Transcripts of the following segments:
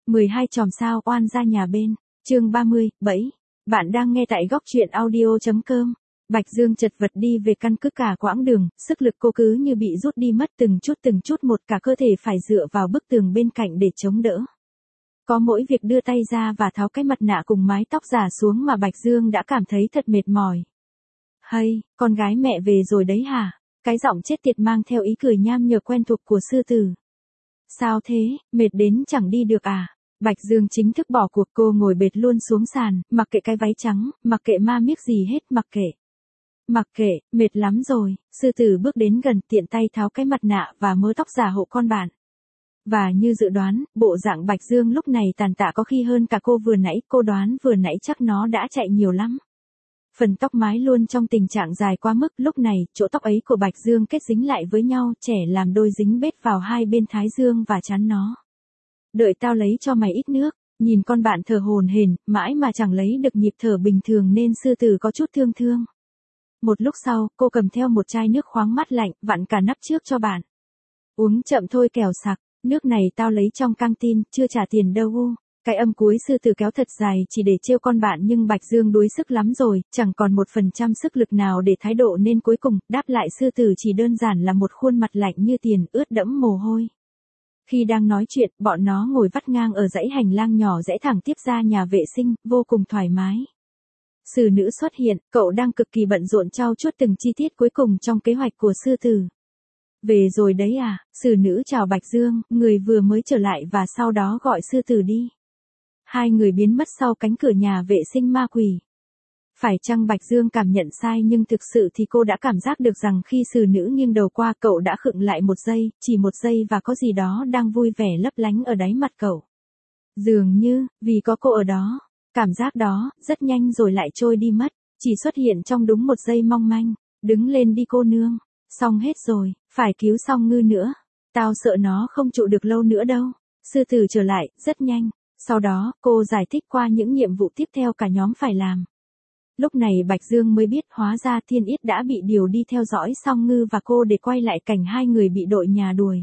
12 chòm sao oan ra nhà bên, chương 30, bẫy. Bạn đang nghe tại góc truyện audio.com. Bạch Dương chật vật đi về căn cứ cả quãng đường, sức lực cô cứ như bị rút đi mất từng chút một, cả cơ thể phải dựa vào bức tường bên cạnh để chống đỡ. Có mỗi việc đưa tay ra và tháo cái mặt nạ cùng mái tóc giả xuống mà Bạch Dương đã cảm thấy thật mệt mỏi. Hay, con gái mẹ về rồi đấy hả? Cái giọng chết tiệt mang theo ý cười nham nhở quen thuộc của sư tử. Sao thế, mệt đến chẳng đi được à? Bạch Dương chính thức bỏ cuộc, cô ngồi bệt luôn xuống sàn, mặc kệ cái váy trắng, mặc kệ ma miếc gì hết, mặc kệ, mệt lắm rồi. Sư tử bước đến gần, tiện tay tháo cái mặt nạ và mớ tóc giả hộ con bạn. Và như dự đoán, bộ dạng Bạch Dương lúc này tàn tạ có khi hơn cả cô vừa nãy, cô đoán vừa nãy chắc nó đã chạy nhiều lắm. Phần tóc mái luôn trong tình trạng dài quá mức, lúc này, chỗ tóc ấy của Bạch Dương kết dính lại với nhau, trẻ làm đôi dính bết vào hai bên thái dương và trán nó. Đợi tao lấy cho mày ít nước, nhìn con bạn thở hổn hển, mãi mà chẳng lấy được nhịp thở bình thường nên sư tử có chút thương. Một lúc sau, cô cầm theo một chai nước khoáng mát lạnh, vặn cả nắp trước cho bạn. Uống chậm thôi kẻo sặc, nước này tao lấy trong căng tin, chưa trả tiền đâu. Cái âm cuối sư tử kéo thật dài chỉ để trêu con bạn, nhưng Bạch Dương đuối sức lắm rồi, chẳng còn 1% sức lực nào để thái độ nên cuối cùng, đáp lại sư tử chỉ đơn giản là một khuôn mặt lạnh như tiền, ướt đẫm mồ hôi. Khi đang nói chuyện, bọn nó ngồi vắt ngang ở dãy hành lang nhỏ rẽ thẳng tiếp ra nhà vệ sinh, vô cùng thoải mái. Sử nữ xuất hiện, cậu đang cực kỳ bận rộn trau chuốt từng chi tiết cuối cùng trong kế hoạch của sư tử. Về rồi đấy à? Sử nữ chào Bạch Dương, người vừa mới trở lại, và sau đó gọi sư tử đi. Hai người biến mất sau cánh cửa nhà vệ sinh ma quỷ. Phải chăng Bạch Dương cảm nhận sai, nhưng thực sự thì cô đã cảm giác được rằng khi sử nữ nghiêng đầu qua cậu đã khựng lại một giây, chỉ một giây, và có gì đó đang vui vẻ lấp lánh ở đáy mặt cậu. Dường như, vì có cô ở đó, cảm giác đó, rất nhanh rồi lại trôi đi mất, chỉ xuất hiện trong đúng một giây mong manh. Đứng lên đi cô nương, xong hết rồi, phải cứu Song Ngư nữa. Tao sợ nó không trụ được lâu nữa đâu. Sư tử trở lại, rất nhanh. Sau đó, cô giải thích qua những nhiệm vụ tiếp theo cả nhóm phải làm. Lúc này Bạch Dương mới biết hóa ra Thiên Yết đã bị điều đi theo dõi Song Ngư và cô để quay lại cảnh hai người bị đội nhà đuổi.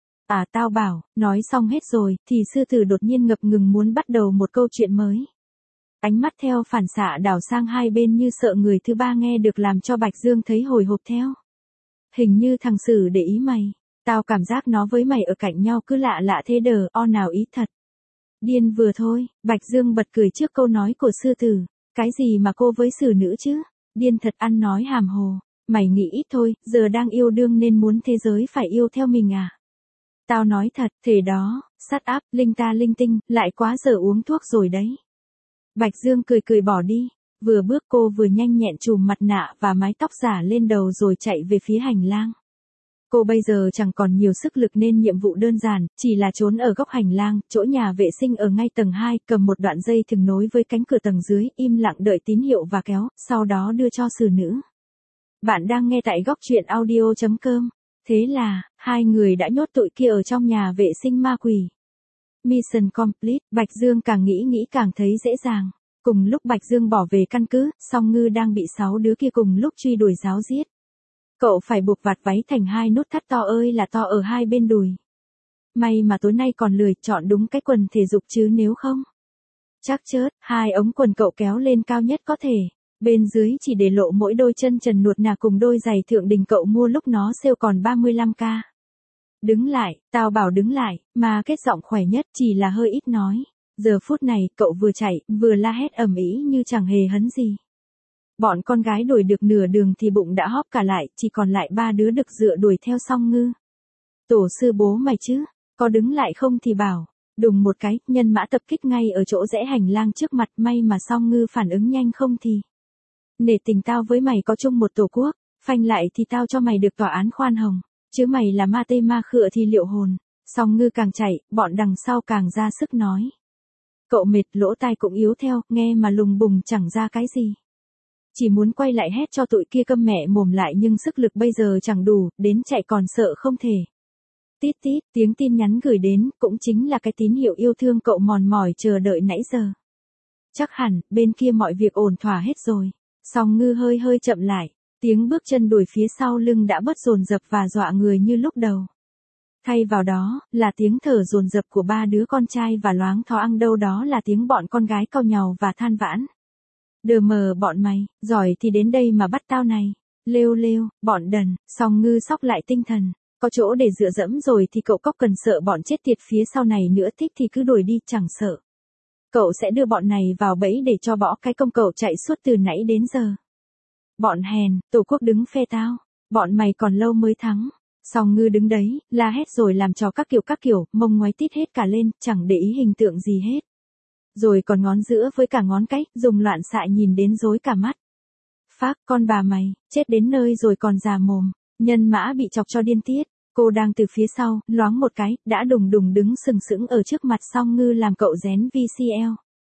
À tao bảo, nói xong hết rồi, thì sư tử đột nhiên ngập ngừng muốn bắt đầu một câu chuyện mới. Ánh mắt theo phản xạ đảo sang hai bên như sợ người thứ ba nghe được, làm cho Bạch Dương thấy hồi hộp theo. Hình như thằng Sử để ý mày. Tao cảm giác nó với mày ở cạnh nhau cứ lạ lạ thế đờ, nào ý thật. Điên vừa thôi, Bạch Dương bật cười trước câu nói của sư tử. Cái gì mà cô với sử nữ chứ? Điên thật, ăn nói hàm hồ. Mày nghĩ ít thôi, giờ đang yêu đương nên muốn thế giới phải yêu theo mình à? Tao nói thật, thể đó, shut up, linh ta linh tinh, lại quá giờ uống thuốc rồi đấy. Bạch Dương cười bỏ đi. Vừa bước cô vừa nhanh nhẹn chùm mặt nạ và mái tóc giả lên đầu rồi chạy về phía hành lang. Cô bây giờ chẳng còn nhiều sức lực nên nhiệm vụ đơn giản, chỉ là trốn ở góc hành lang, chỗ nhà vệ sinh ở ngay tầng 2, cầm một đoạn dây thừng nối với cánh cửa tầng dưới, im lặng đợi tín hiệu và kéo, sau đó đưa cho sử nữ. Bạn đang nghe tại góc truyện audio.com. Thế là, hai người đã nhốt tụi kia ở trong nhà vệ sinh ma quỷ. Mission complete, Bạch Dương càng nghĩ càng thấy dễ dàng. Cùng lúc Bạch Dương bỏ về căn cứ, Song Ngư đang bị 6 đứa kia cùng lúc truy đuổi giáo giết. Cậu phải buộc vạt váy thành 2 nút thắt to ơi là to ở hai bên đùi. May mà tối nay còn lười chọn đúng cái quần thể dục chứ nếu không. Chắc chớt, 2 ống quần cậu kéo lên cao nhất có thể. Bên dưới chỉ để lộ mỗi đôi chân trần nuột nà cùng đôi giày thượng đình cậu mua lúc nó sale còn 35k. Đứng lại, tao bảo đứng lại, mà kết giọng khỏe nhất chỉ là hơi ít nói. Giờ phút này, cậu vừa chạy, vừa la hét ầm ĩ như chẳng hề hấn gì. Bọn con gái đuổi được nửa đường thì bụng đã hóp cả lại, chỉ còn lại 3 đứa đực dựa đuổi theo Song Ngư. Tổ sư bố mày chứ, có đứng lại không thì bảo. Đùng một cái, nhân mã tập kích ngay ở chỗ rẽ hành lang trước mặt, may mà Song Ngư phản ứng nhanh không thì. Nể tình tao với mày có chung một tổ quốc, phanh lại thì tao cho mày được tòa án khoan hồng, chứ mày là ma tê ma khựa thì liệu hồn. Song Ngư càng chạy, bọn đằng sau càng ra sức nói. Cậu mệt, lỗ tai cũng yếu theo, nghe mà lùng bùng chẳng ra cái gì. Chỉ muốn quay lại hét cho tụi kia câm mẹ mồm lại, nhưng sức lực bây giờ chẳng đủ, đến chạy còn sợ không thể. Tít tít, tiếng tin nhắn gửi đến, cũng chính là cái tín hiệu yêu thương cậu mòn mỏi chờ đợi nãy giờ. Chắc hẳn, bên kia mọi việc ổn thỏa hết rồi. Song Ngư hơi chậm lại, tiếng bước chân đuổi phía sau lưng đã bớt dồn dập và dọa người như lúc đầu. Thay vào đó, là tiếng thở dồn dập của ba đứa con trai và loáng thoáng đâu đó là tiếng bọn con gái cau nhàu và than vãn. Đờ mờ bọn mày, giỏi thì đến đây mà bắt tao này. Lêu lêu, bọn đần, Song Ngư sóc lại tinh thần. Có chỗ để dựa dẫm rồi thì cậu cóc cần sợ bọn chết tiệt phía sau này nữa, thích thì cứ đuổi đi chẳng sợ. Cậu sẽ đưa bọn này vào bẫy để cho bỏ cái công cậu chạy suốt từ nãy đến giờ. Bọn hèn, Tổ quốc đứng phe tao. Bọn mày còn lâu mới thắng. Song Ngư đứng đấy, la hét rồi làm trò các kiểu, mông ngoái tít hết cả lên, chẳng để ý hình tượng gì hết. Rồi còn ngón giữa với cả ngón cái, dùng loạn xạ nhìn đến rối cả mắt. Phác, con bà mày, chết đến nơi rồi còn già mồm. Nhân Mã bị chọc cho điên tiết. Cô đang từ phía sau, loáng một cái, đã đùng đùng đứng sừng sững ở trước mặt Song Ngư làm cậu rén VCL.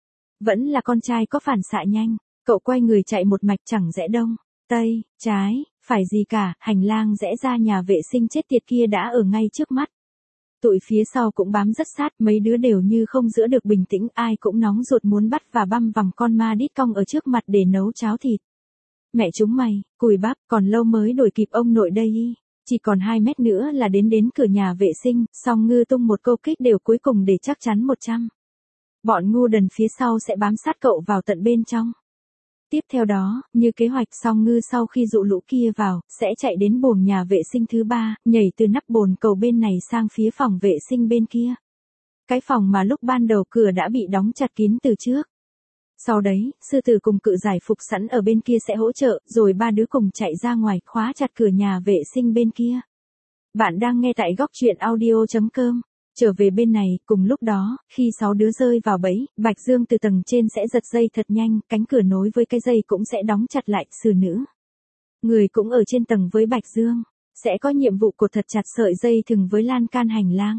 Vẫn là con trai có phản xạ nhanh. Cậu quay người chạy một mạch chẳng rẽ đông, tây, trái, phải gì cả, hành lang rẽ ra nhà vệ sinh chết tiệt kia đã ở ngay trước mắt. Tụi phía sau cũng bám rất sát, mấy đứa đều như không giữ được bình tĩnh, ai cũng nóng ruột muốn bắt và băm vằm con ma đít cong ở trước mặt để nấu cháo thịt. Mẹ chúng mày, cùi bắp, còn lâu mới đuổi kịp ông nội đây y. Chỉ còn 2 mét nữa là đến cửa nhà vệ sinh, Song Ngư tung một câu kích đều cuối cùng để chắc chắn 100. Bọn ngu đần phía sau sẽ bám sát cậu vào tận bên trong. Tiếp theo đó, như kế hoạch, Song Ngư sau khi dụ lũ kia vào, sẽ chạy đến buồng nhà vệ sinh thứ 3, nhảy từ nắp bồn cầu bên này sang phía phòng vệ sinh bên kia. Cái phòng mà lúc ban đầu cửa đã bị đóng chặt kín từ trước. Sau đấy, sư tử cùng cự giải phục sẵn ở bên kia sẽ hỗ trợ, rồi ba đứa cùng chạy ra ngoài, khóa chặt cửa nhà vệ sinh bên kia. Bạn đang nghe tại góc truyện audio.com. Trở về bên này, cùng lúc đó, khi 6 đứa rơi vào bẫy, Bạch Dương từ tầng trên sẽ giật dây thật nhanh, cánh cửa nối với cái dây cũng sẽ đóng chặt lại, xử nữ. Người cũng ở trên tầng với Bạch Dương, sẽ có nhiệm vụ cột thật chặt sợi dây thừng với lan can hành lang.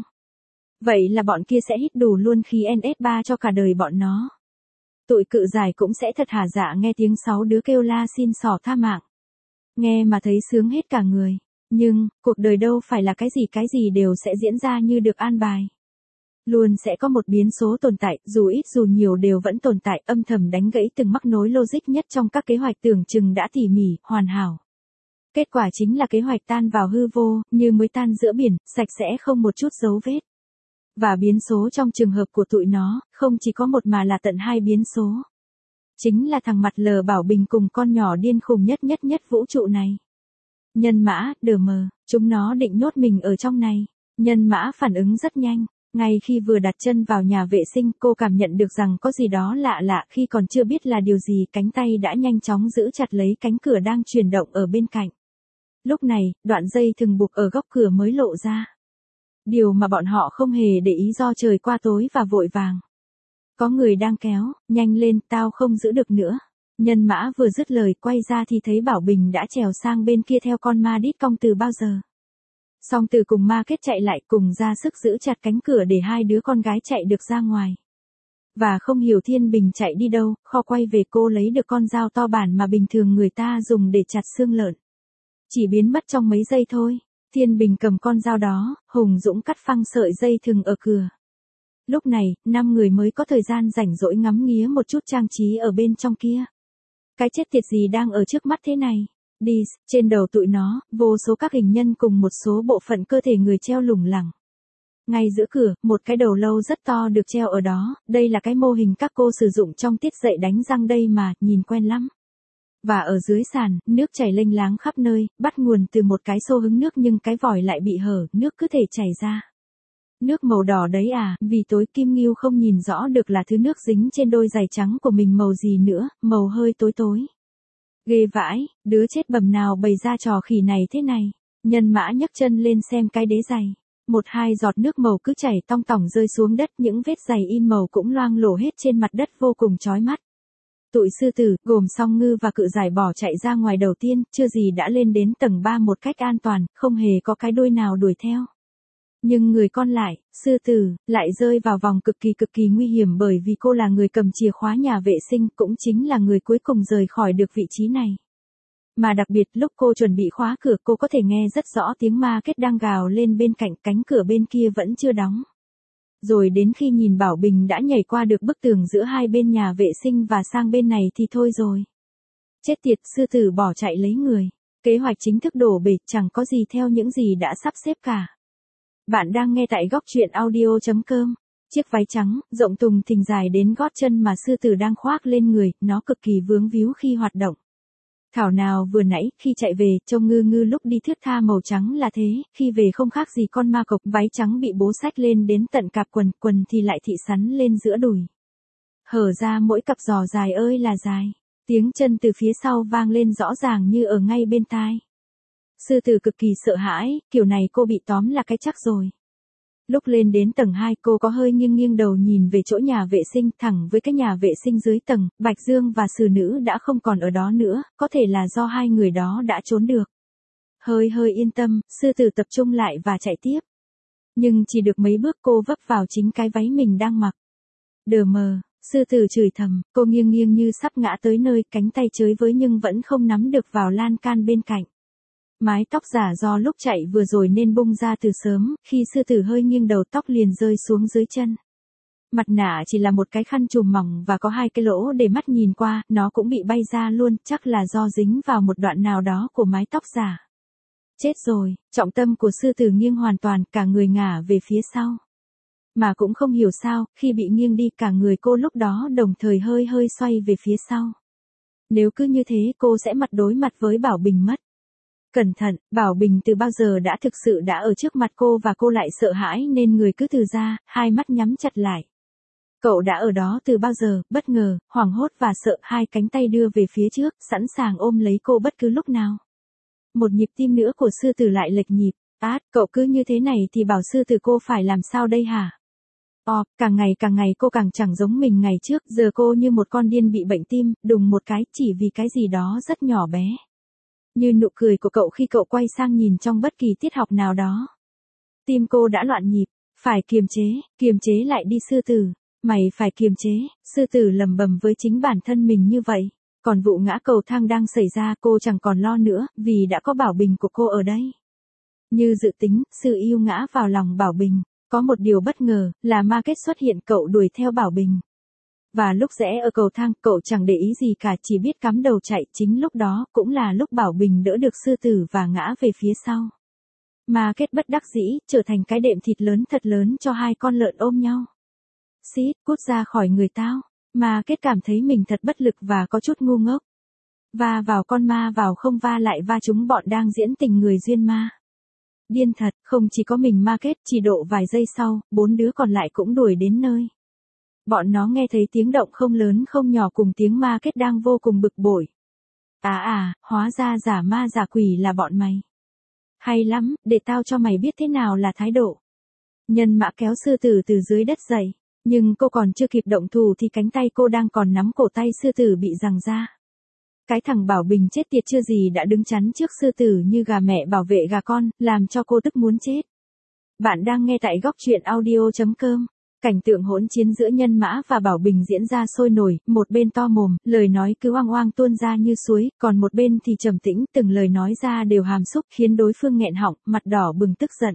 Vậy là bọn kia sẽ hít đủ luôn khí NS3 cho cả đời bọn nó. Tụi cự giải cũng sẽ thật hả dạ nghe tiếng 6 đứa kêu la xin xỏ tha mạng. Nghe mà thấy sướng hết cả người. Nhưng, cuộc đời đâu phải là cái gì đều sẽ diễn ra như được an bài. Luôn sẽ có một biến số tồn tại, dù ít dù nhiều đều vẫn tồn tại, âm thầm đánh gãy từng mắc nối logic nhất trong các kế hoạch tưởng chừng đã tỉ mỉ, hoàn hảo. Kết quả chính là kế hoạch tan vào hư vô, như mới tan giữa biển, sạch sẽ không một chút dấu vết. Và biến số trong trường hợp của tụi nó, không chỉ có một mà là tận 2 biến số. Chính là thằng mặt lờ Bảo Bình cùng con nhỏ điên khùng nhất vũ trụ này. Nhân Mã, đờ mờ, chúng nó định nhốt mình ở trong này. Nhân Mã phản ứng rất nhanh. Ngay khi vừa đặt chân vào nhà vệ sinh, cô cảm nhận được rằng có gì đó lạ lạ, khi còn chưa biết là điều gì, cánh tay đã nhanh chóng giữ chặt lấy cánh cửa đang chuyển động ở bên cạnh. Lúc này, đoạn dây thừng buộc ở góc cửa mới lộ ra. Điều mà bọn họ không hề để ý do trời qua tối và vội vàng. Có người đang kéo, nhanh lên, tao không giữ được nữa. Nhân Mã vừa dứt lời quay ra thì thấy Bảo Bình đã trèo sang bên kia theo con ma đít cong từ bao giờ. Song Từ cùng Ma Kết chạy lại cùng ra sức giữ chặt cánh cửa để 2 đứa con gái chạy được ra ngoài. Và không hiểu Thiên Bình chạy đi đâu, kho quay về cô lấy được con dao to bản mà bình thường người ta dùng để chặt xương lợn. Chỉ biến mất trong mấy giây thôi. Thiên Bình cầm con dao đó, hùng dũng cắt phăng sợi dây thừng ở cửa. Lúc này, 5 người mới có thời gian rảnh rỗi ngắm nghía một chút trang trí ở bên trong kia. Cái chết tiệt gì đang ở trước mắt thế này? Đi, trên đầu tụi nó, vô số các hình nhân cùng một số bộ phận cơ thể người treo lủng lẳng. Ngay giữa cửa, một cái đầu lâu rất to được treo ở đó, đây là cái mô hình các cô sử dụng trong tiết dạy đánh răng đây mà, nhìn quen lắm. Và ở dưới sàn, nước chảy lênh láng khắp nơi, bắt nguồn từ một cái xô hứng nước nhưng cái vòi lại bị hở, nước cứ thể chảy ra. Nước màu đỏ đấy à, vì tối Kim Ngưu không nhìn rõ được là thứ nước dính trên đôi giày trắng của mình màu gì nữa, màu hơi tối tối. Ghê vãi, đứa chết bầm nào bày ra trò khỉ này thế này. Nhân Mã nhấc chân lên xem cái đế giày. 1-2 giọt nước màu cứ chảy tong tỏng rơi xuống đất, những vết giày in màu cũng loang lổ hết trên mặt đất vô cùng chói mắt. Tụi sư tử, gồm Song Ngư và cự giải bỏ chạy ra ngoài đầu tiên, chưa gì đã lên đến tầng 3 một cách an toàn, không hề có cái đuôi nào đuổi theo. Nhưng người con lại, sư tử, lại rơi vào vòng cực kỳ nguy hiểm bởi vì cô là người cầm chìa khóa nhà vệ sinh, cũng chính là người cuối cùng rời khỏi được vị trí này. Mà đặc biệt lúc cô chuẩn bị khóa cửa cô có thể nghe rất rõ tiếng Ma Kết đang gào lên bên cạnh, cánh cửa bên kia vẫn chưa đóng. Rồi đến khi nhìn Bảo Bình đã nhảy qua được bức tường giữa hai bên nhà vệ sinh và sang bên này thì thôi rồi. Chết tiệt, sư tử bỏ chạy lấy người. Kế hoạch chính thức đổ bể, chẳng có gì theo những gì đã sắp xếp cả. Bạn đang nghe tại góc truyện audio.com. Chiếc váy trắng, rộng tùng thình dài đến gót chân mà sư tử đang khoác lên người, nó cực kỳ vướng víu khi hoạt động. Thảo nào vừa nãy, khi chạy về, trông ngư ngư lúc đi thướt tha màu trắng là thế, khi về không khác gì con ma cộc, váy trắng bị bố xách lên đến tận cạp quần, quần thì lại thị sắn lên giữa đùi. Hở ra mỗi cặp giò dài ơi là dài. Tiếng chân từ phía sau vang lên rõ ràng như ở ngay bên tai. Sư tử cực kỳ sợ hãi, kiểu này cô bị tóm là cái chắc rồi. Lúc lên đến tầng 2 cô có hơi nghiêng nghiêng đầu nhìn về chỗ nhà vệ sinh thẳng với cái nhà vệ sinh dưới tầng, Bạch Dương và Sử Nữ đã không còn ở đó nữa, có thể là do hai người đó đã trốn được. Hơi yên tâm, sư tử tập trung lại và chạy tiếp. Nhưng chỉ được mấy bước cô vấp vào chính cái váy mình đang mặc. Đờ mờ, sư tử chửi thầm, cô nghiêng nghiêng như sắp ngã tới nơi, cánh tay chới với nhưng vẫn không nắm được vào lan can bên cạnh. Mái tóc giả do lúc chạy vừa rồi nên bung ra từ sớm, khi sư tử hơi nghiêng đầu tóc liền rơi xuống dưới chân. Mặt nạ chỉ là một cái khăn trùm mỏng và có hai cái lỗ để mắt nhìn qua, nó cũng bị bay ra luôn, chắc là do dính vào một đoạn nào đó của mái tóc giả. Chết rồi, trọng tâm của sư tử nghiêng hoàn toàn, cả người ngả về phía sau. Mà cũng không hiểu sao, khi bị nghiêng đi cả người cô lúc đó đồng thời hơi xoay về phía sau. Nếu cứ như thế cô sẽ đối mặt với Bảo Bình mất. Cẩn thận, Bảo Bình từ bao giờ đã thực sự đã ở trước mặt cô và cô lại sợ hãi nên người cứ từ ra, hai mắt nhắm chặt lại. Cậu đã ở đó từ bao giờ, bất ngờ, hoảng hốt và sợ, hai cánh tay đưa về phía trước, sẵn sàng ôm lấy cô bất cứ lúc nào. Một nhịp tim nữa của sư tử lại lệch nhịp, cậu cứ như thế này thì bảo sư tử cô phải làm sao đây hả? Càng ngày cô càng chẳng giống mình ngày trước, giờ cô như một con điên bị bệnh tim, đùng một cái, chỉ vì cái gì đó rất nhỏ bé. Như nụ cười của cậu khi cậu quay sang nhìn trong bất kỳ tiết học nào đó. Tim cô đã loạn nhịp, phải kiềm chế lại đi sư tử, mày phải kiềm chế, sư tử lầm bầm với chính bản thân mình như vậy. Còn vụ ngã cầu thang đang xảy ra cô chẳng còn lo nữa, vì đã có Bảo Bình của cô ở đây. Như dự tính, sư yêu ngã vào lòng Bảo Bình, có một điều bất ngờ, là ma kết xuất hiện, cậu đuổi theo Bảo Bình. Và lúc rẽ ở cầu thang, cậu chẳng để ý gì cả, chỉ biết cắm đầu chạy, chính lúc đó, cũng là lúc Bảo Bình đỡ được sư tử và ngã về phía sau. Ma kết bất đắc dĩ, trở thành cái đệm thịt lớn thật lớn cho hai con lợn ôm nhau. Xít, cút ra khỏi người tao. Ma kết cảm thấy mình thật bất lực và có chút ngu ngốc. Va vào con ma vào không va lại va chúng bọn đang diễn tình người duyên ma. Điên thật, không chỉ có mình ma kết, chỉ độ vài giây sau, 4 đứa còn lại cũng đuổi đến nơi. Bọn nó nghe thấy tiếng động không lớn không nhỏ cùng tiếng ma kết đang vô cùng bực bội. Hóa ra giả ma giả quỷ là bọn mày. Hay lắm, để tao cho mày biết thế nào là thái độ. Nhân mã kéo sư tử từ dưới đất dậy, nhưng cô còn chưa kịp động thủ thì cánh tay cô đang còn nắm cổ tay sư tử bị giằng ra. Cái thằng Bảo Bình chết tiệt chưa gì đã đứng chắn trước sư tử như gà mẹ bảo vệ gà con, làm cho cô tức muốn chết. Bạn đang nghe tại góc truyện audio.com. Cảnh tượng hỗn chiến giữa Nhân Mã và Bảo Bình diễn ra sôi nổi, một bên to mồm, lời nói cứ oang oang tuôn ra như suối, còn một bên thì trầm tĩnh, từng lời nói ra đều hàm xúc, khiến đối phương nghẹn họng, mặt đỏ bừng tức giận.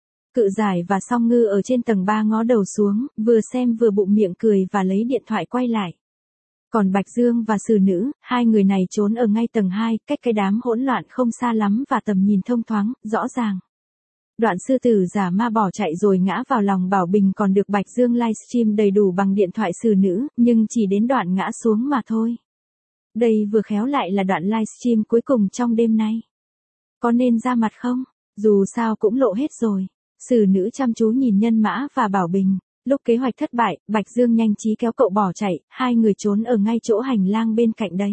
Cự Giải và Song Ngư ở trên tầng 3 ngó đầu xuống, vừa xem vừa bụng miệng cười và lấy điện thoại quay lại. Còn Bạch Dương và Sử Nữ, hai người này trốn ở ngay tầng 2, cách cái đám hỗn loạn không xa lắm và tầm nhìn thông thoáng, rõ ràng. Đoạn sư tử giả ma bỏ chạy rồi ngã vào lòng Bảo Bình còn được Bạch Dương livestream đầy đủ bằng điện thoại Sử Nữ, nhưng chỉ đến đoạn ngã xuống mà thôi. Đây vừa khéo lại là đoạn livestream cuối cùng trong đêm nay. Có nên ra mặt không? Dù sao cũng lộ hết rồi. Sử Nữ chăm chú nhìn Nhân Mã và Bảo Bình. Lúc kế hoạch thất bại, Bạch Dương nhanh trí kéo cậu bỏ chạy, hai người trốn ở ngay chỗ hành lang bên cạnh đấy.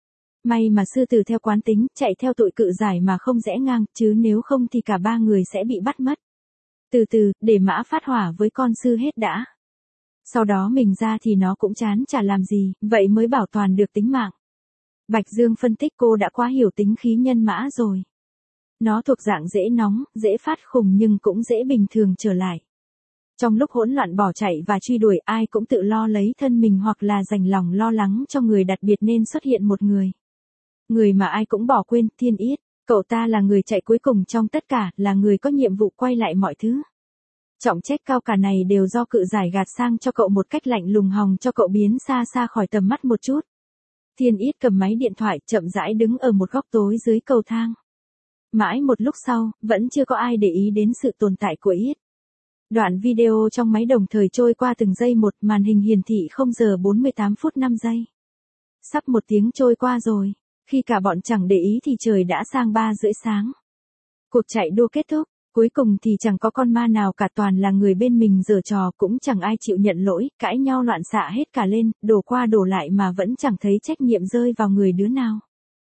May mà sư tử theo quán tính, chạy theo tụi Cự Giải mà không rẽ ngang, chứ nếu không thì cả ba người sẽ bị bắt mất. Từ từ, để Mã phát hỏa với con sư hết đã. Sau đó mình ra thì nó cũng chán chả làm gì, vậy mới bảo toàn được tính mạng. Bạch Dương phân tích cô đã quá hiểu tính khí Nhân Mã rồi. Nó thuộc dạng dễ nóng, dễ phát khùng nhưng cũng dễ bình thường trở lại. Trong lúc hỗn loạn bỏ chạy và truy đuổi ai cũng tự lo lấy thân mình hoặc là dành lòng lo lắng cho người đặc biệt nên xuất hiện một người. Người mà ai cũng bỏ quên, Thiên Yết. Cậu ta là người chạy cuối cùng trong tất cả, là người có nhiệm vụ quay lại mọi thứ. Trọng trách cao cả này đều do Cự Giải gạt sang cho cậu một cách lạnh lùng hòng cho cậu biến xa xa khỏi tầm mắt một chút. Thiên Yết cầm máy điện thoại chậm rãi đứng ở một góc tối dưới cầu thang. Mãi một lúc sau, vẫn chưa có ai để ý đến sự tồn tại của It. Đoạn video trong máy đồng thời trôi qua từng giây một, màn hình hiển thị 0 giờ 48 phút 5 giây. Sắp 1 tiếng trôi qua rồi. Khi cả bọn chẳng để ý thì trời đã sang 3:30 sáng. Cuộc chạy đua kết thúc. Cuối cùng thì chẳng có con ma nào cả, toàn là người bên mình giở trò, cũng chẳng ai chịu nhận lỗi, cãi nhau loạn xạ hết cả lên, đổ qua đổ lại mà vẫn chẳng thấy trách nhiệm rơi vào người đứa nào.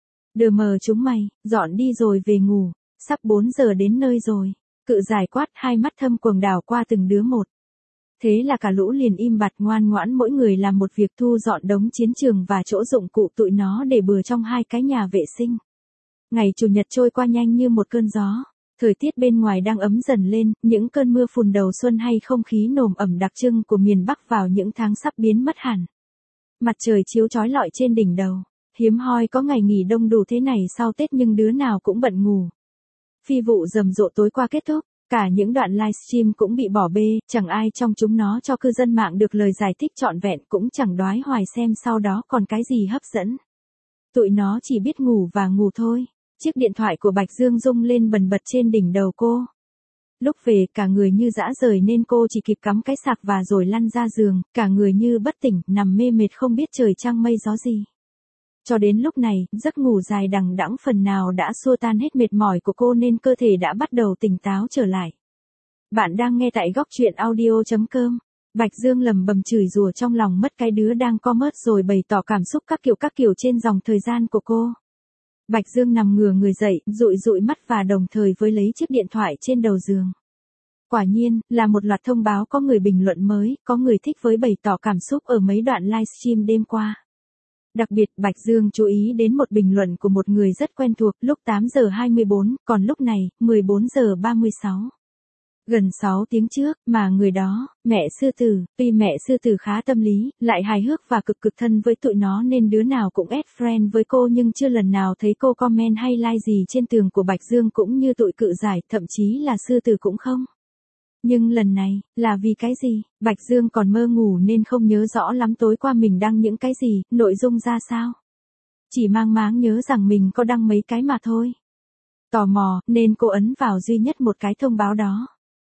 Đờ mờ chúng mày, dọn đi rồi về ngủ, sắp 4 giờ đến nơi rồi. Cự giải quát, hai mắt thâm quầng đảo qua từng đứa một. Thế là cả lũ liền im bặt ngoan ngoãn, mỗi người làm một việc, thu dọn đống chiến trường và chỗ dụng cụ tụi nó để bừa trong 2 cái nhà vệ sinh. Ngày Chủ nhật trôi qua nhanh như một cơn gió. Thời tiết bên ngoài đang ấm dần lên, những cơn mưa phùn đầu xuân hay không khí nồm ẩm đặc trưng của miền Bắc vào những tháng sắp biến mất hẳn. Mặt trời chiếu chói lọi trên đỉnh đầu. Hiếm hoi có ngày nghỉ đông đủ thế này sau Tết, nhưng đứa nào cũng bận ngủ. Phi vụ rầm rộ tối qua kết thúc, cả những đoạn livestream cũng bị bỏ bê, chẳng ai trong chúng nó cho cư dân mạng được lời giải thích trọn vẹn, cũng chẳng đoái hoài xem sau đó còn cái gì hấp dẫn. Tụi nó chỉ biết ngủ và ngủ thôi. Chiếc điện thoại của Bạch Dương rung lên bần bật trên đỉnh đầu cô. Lúc về cả người như dã rời nên cô chỉ kịp cắm cái sạc và rồi lăn ra giường, cả người như bất tỉnh, nằm mê mệt không biết trời trăng mây gió gì. Cho đến lúc này, giấc ngủ dài đằng đẵng phần nào đã xua tan hết mệt mỏi của cô nên cơ thể đã bắt đầu tỉnh táo trở lại. Bạn đang nghe tại góc truyện audio.com. Bạch Dương lầm bầm chửi rủa trong lòng mất cái đứa đang commerce rồi bày tỏ cảm xúc các kiểu trên dòng thời gian của cô. Bạch Dương nằm ngửa người dậy, dụi mắt và đồng thời với lấy chiếc điện thoại trên đầu giường. Quả nhiên, là một loạt thông báo có người bình luận mới, có người thích với bày tỏ cảm xúc ở mấy đoạn livestream đêm qua. Đặc biệt, Bạch Dương chú ý đến một bình luận của một người rất quen thuộc, lúc 8 giờ 24, còn lúc này, 14 giờ 36. Gần 6 tiếng trước, mà người đó, mẹ sư tử, tuy mẹ sư tử khá tâm lý, lại hài hước và cực thân với tụi nó nên đứa nào cũng add friend với cô, nhưng chưa lần nào thấy cô comment hay like gì trên tường của Bạch Dương cũng như tụi cự giải, thậm chí là sư tử cũng không. Nhưng lần này, là vì cái gì? Bạch Dương còn mơ ngủ nên không nhớ rõ lắm tối qua mình đăng những cái gì, nội dung ra sao. Chỉ mang máng nhớ rằng mình có đăng mấy cái mà thôi. Tò mò, nên cô ấn vào duy nhất một cái thông báo đó.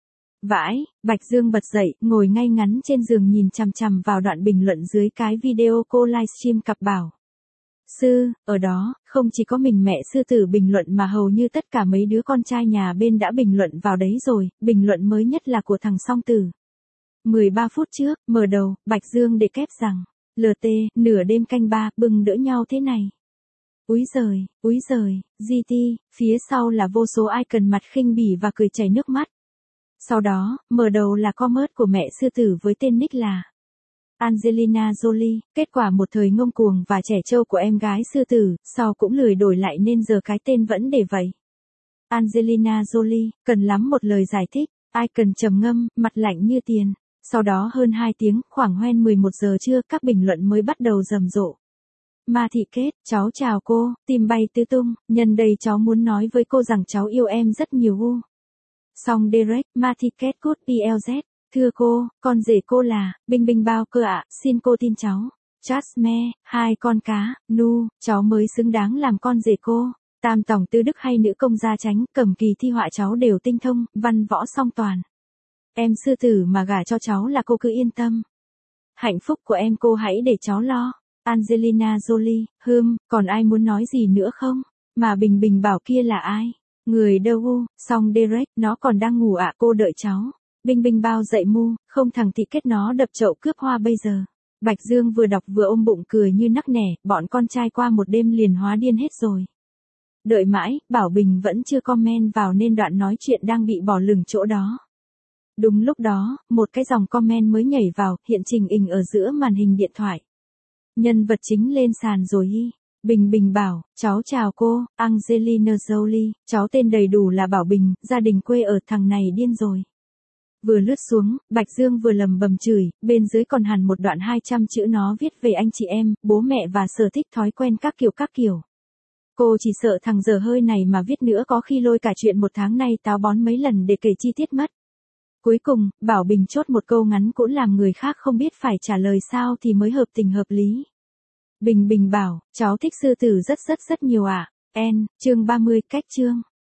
Vãi, Bạch Dương bật dậy, ngồi ngay ngắn trên giường nhìn chằm chằm vào đoạn bình luận dưới cái video cô livestream cặp bảo. Sư, ở đó, không chỉ có mình mẹ sư tử bình luận mà hầu như tất cả mấy đứa con trai nhà bên đã bình luận vào đấy rồi, bình luận mới nhất là của thằng Song Tử. 13 phút trước, mở đầu, Bạch Dương để kép rằng, LT, nửa đêm canh 3, bừng đỡ nhau thế này. Úi giời, GT, phía sau là vô số icon mặt khinh bỉ và cười chảy nước mắt. Sau đó, mở đầu là comment của mẹ sư tử với tên nick là Angelina Jolie, kết quả một thời ngông cuồng và trẻ trâu của em gái sư tử, sau cũng lười đổi lại nên giờ cái tên vẫn để vậy. Angelina Jolie, cần lắm một lời giải thích, icon trầm ngâm, mặt lạnh như tiền. Sau đó hơn 2 tiếng, khoảng hoen 11 giờ trưa, các bình luận mới bắt đầu rầm rộ. Ma Thị Kết, cháu chào cô, tim bay tứ tung, nhân đây cháu muốn nói với cô rằng cháu yêu em rất nhiều u. Song Derek, Ma Thị Kết cút PLZ, thưa cô, con rể cô là, Binh bao cơ ạ, xin cô tin cháu. Jasme, 2 con cá, Nu, cháu mới xứng đáng làm con rể cô. Tam tổng tư đức hay nữ công gia chánh, Cẩm Kỳ thi họa cháu đều tinh thông, văn võ song toàn. Em sư tử mà gả cho cháu là cô cứ yên tâm. Hạnh phúc của em cô hãy để cháu lo. Angelina Jolie, còn ai muốn nói gì nữa không? Mà Bình bảo kia là ai? Người đâu u, Song Derek, nó còn đang ngủ ạ, cô đợi cháu. Binh bao dậy mu, không thằng Thị Kết nó đập chậu cướp hoa bây giờ. Bạch Dương vừa đọc vừa ôm bụng cười như nắc nẻ, bọn con trai qua một đêm liền hóa điên hết rồi. Đợi mãi, Bảo Bình vẫn chưa comment vào nên đoạn nói chuyện đang bị bỏ lửng chỗ đó. Đúng lúc đó, một cái dòng comment mới nhảy vào, hiện trình hình ở giữa màn hình điện thoại. Nhân vật chính lên sàn rồi hi. Bình bảo, cháu chào cô, Angelina Jolie, cháu tên đầy đủ là Bảo Bình, gia đình quê ở, thằng này điên rồi. Vừa lướt xuống, Bạch Dương vừa lầm bầm chửi, bên dưới còn hẳn một đoạn 200 chữ nó viết về anh chị em, bố mẹ và sở thích thói quen các kiểu. Cô chỉ sợ thằng dở hơi này mà viết nữa có khi lôi cả chuyện một tháng nay táo bón mấy lần để kể chi tiết mất. Cuối cùng, Bảo Bình chốt một câu ngắn cũng làm người khác không biết phải trả lời sao thì mới hợp tình hợp lý. Bình bảo, cháu thích sư tử rất nhiều ạ. Chương 30, cách chương.